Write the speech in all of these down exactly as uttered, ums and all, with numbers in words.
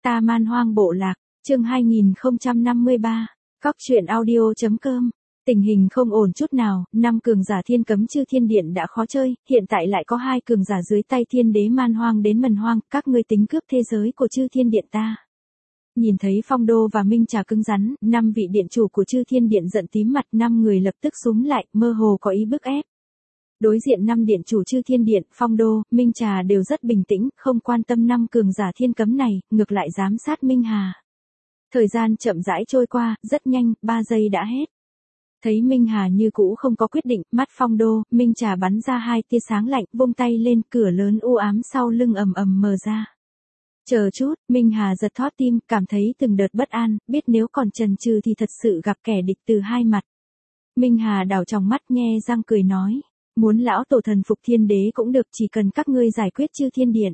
Ta Man Hoang Bộ Lạc, chương hai nghìn không trăm năm mươi ba, Cóc truyện audio.com. Tình hình không ổn chút nào, năm cường giả thiên cấm chư thiên điện đã khó chơi, hiện tại lại có hai cường giả dưới tay thiên đế Man Hoang đến Mần Hoang, các ngươi tính cướp thế giới của chư thiên điện ta. Nhìn thấy Phong Đô và Minh Trà cứng rắn, năm vị điện chủ của chư thiên điện giận tím mặt, năm người lập tức xúm lại, mơ hồ có ý bức ép. Đối diện năm điện chủ chư thiên điện, Phong Đô, Minh Trà đều rất bình tĩnh, không quan tâm năm cường giả thiên cấm này, ngược lại giám sát Minh Hà. Thời gian chậm rãi trôi qua, rất nhanh, ba giây đã hết. Thấy Minh Hà như cũ không có quyết định, mắt Phong Đô, Minh Trà bắn ra hai tia sáng lạnh, vung tay lên, cửa lớn u ám sau lưng ầm ầm mở ra. Chờ chút, Minh Hà giật thót tim, cảm thấy từng đợt bất an, biết nếu còn chần chừ thì thật sự gặp kẻ địch từ hai mặt. Minh Hà đảo trong mắt nhe răng cười nói, muốn lão tổ thần phục thiên đế cũng được, chỉ cần các ngươi giải quyết chư thiên điện.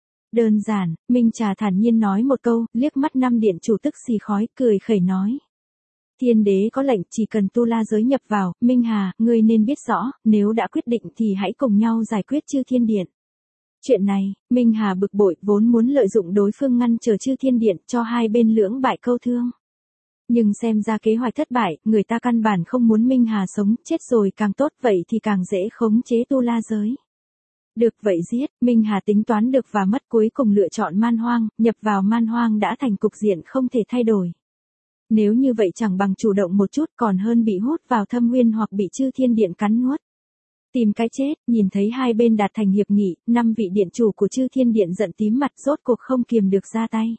Đơn giản, Minh Trà thản nhiên nói một câu, liếc mắt năm điện chủ tức xì khói, cười khẩy nói. Thiên đế có lệnh, chỉ cần tu la giới nhập vào, Minh Hà, ngươi nên biết rõ, nếu đã quyết định thì hãy cùng nhau giải quyết chư thiên điện. Chuyện này, Minh Hà bực bội, vốn muốn lợi dụng đối phương ngăn trở chư thiên điện, cho hai bên lưỡng bại câu thương. Nhưng xem ra kế hoạch thất bại, người ta căn bản không muốn Minh Hà sống, chết rồi càng tốt, vậy thì càng dễ khống chế tu la giới. Được vậy giết, Minh Hà tính toán được và mất, cuối cùng lựa chọn Man Hoang, nhập vào Man Hoang đã thành cục diện không thể thay đổi. Nếu như vậy chẳng bằng chủ động một chút, còn hơn bị hút vào thâm nguyên hoặc bị chư thiên điện cắn nuốt. Tìm cái chết, nhìn thấy hai bên đạt thành hiệp nghị, năm vị điện chủ của chư thiên điện giận tím mặt, rốt cuộc không kiềm được ra tay.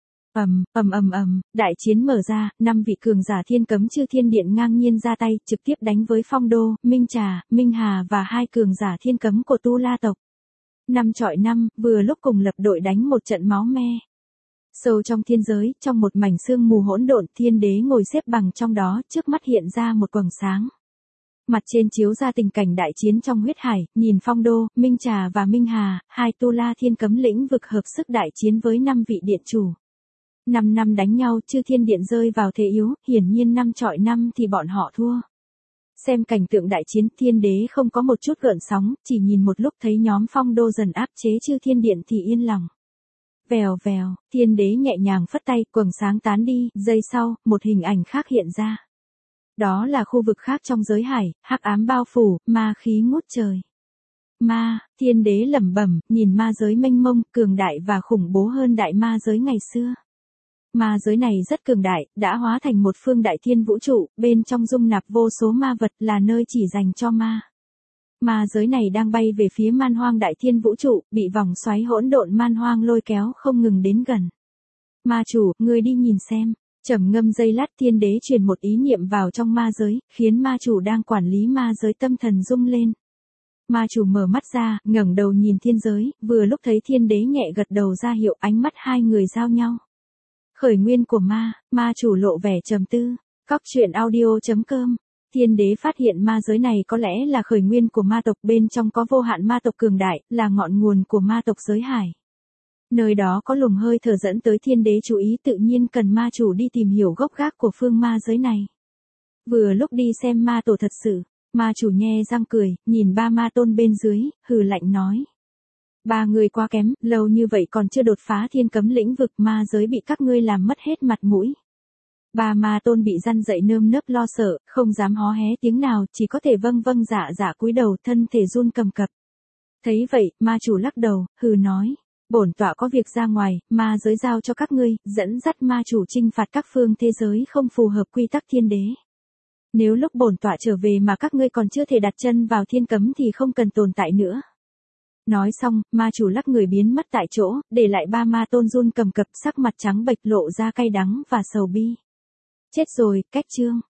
Ầm, ầm ầm ầm, đại chiến mở ra, năm vị cường giả thiên cấm chư thiên điện ngang nhiên ra tay, trực tiếp đánh với Phong Đô, Minh Trà, Minh Hà và hai cường giả thiên cấm của Tu La tộc. Năm chọi năm, vừa lúc cùng lập đội đánh một trận máu me. Sâu trong thiên giới, trong một mảnh sương mù hỗn độn, thiên đế ngồi xếp bằng trong đó, trước mắt hiện ra một quầng sáng. Mặt trên chiếu ra tình cảnh đại chiến trong huyết hải, nhìn Phong Đô, Minh Trà và Minh Hà, hai Tu La thiên cấm lĩnh vực hợp sức đại chiến với năm vị điện chủ. Năm năm đánh nhau, chư thiên điện rơi vào thế yếu, hiển nhiên năm chọi năm thì bọn họ thua. Xem cảnh tượng đại chiến, thiên đế không có một chút gợn sóng, chỉ nhìn một lúc thấy nhóm Phong Đô dần áp chế chư thiên điện thì yên lòng. Vèo vèo, thiên đế nhẹ nhàng phất tay, quầng sáng tán đi, giây sau, một hình ảnh khác hiện ra. Đó là khu vực khác trong giới hải, hắc ám bao phủ, ma khí ngút trời. Ma, thiên đế lẩm bẩm, nhìn ma giới mênh mông, cường đại và khủng bố hơn đại ma giới ngày xưa. Ma giới này rất cường đại, đã hóa thành một phương đại thiên vũ trụ, bên trong dung nạp vô số ma vật, là nơi chỉ dành cho ma. Ma giới này đang bay về phía Man Hoang đại thiên vũ trụ, bị vòng xoáy hỗn độn Man Hoang lôi kéo không ngừng đến gần. Ma chủ, ngươi đi nhìn xem. Trầm ngâm giây lát, thiên đế truyền một ý niệm vào trong ma giới, khiến ma chủ đang quản lý ma giới tâm thần rung lên. Ma chủ mở mắt ra, ngẩng đầu nhìn thiên giới, vừa lúc thấy thiên đế nhẹ gật đầu ra hiệu, ánh mắt hai người giao nhau. Khởi nguyên của ma, ma chủ lộ vẻ trầm tư. Cóc truyện audio.com. Thiên đế phát hiện ma giới này có lẽ là khởi nguyên của ma tộc, bên trong có vô hạn ma tộc cường đại, là ngọn nguồn của ma tộc giới hải. Nơi đó có luồng hơi thở dẫn tới thiên đế chú ý, tự nhiên cần ma chủ đi tìm hiểu gốc gác của phương ma giới này. Vừa lúc đi xem ma tổ thật sự, ma chủ nhe răng cười, nhìn ba ma tôn bên dưới, hừ lạnh nói. Ba người quá kém, lâu như vậy còn chưa đột phá thiên cấm lĩnh vực, ma giới bị các ngươi làm mất hết mặt mũi. Ba ma tôn bị răn dậy nơm nớp lo sợ, không dám hó hé tiếng nào, chỉ có thể vâng vâng dạ dạ cúi đầu, thân thể run cầm cập. Thấy vậy, ma chủ lắc đầu, hừ nói. Bổn tọa có việc ra ngoài, ma giới giao cho các ngươi, dẫn dắt ma chủ chinh phạt các phương thế giới không phù hợp quy tắc thiên đế. Nếu lúc bổn tọa trở về mà các ngươi còn chưa thể đặt chân vào thiên cấm thì không cần tồn tại nữa. Nói xong, ma chủ lắc người biến mất tại chỗ, để lại ba ma tôn run cầm cập, sắc mặt trắng bệch, lộ ra cay đắng và sầu bi. Chết rồi, cách chương.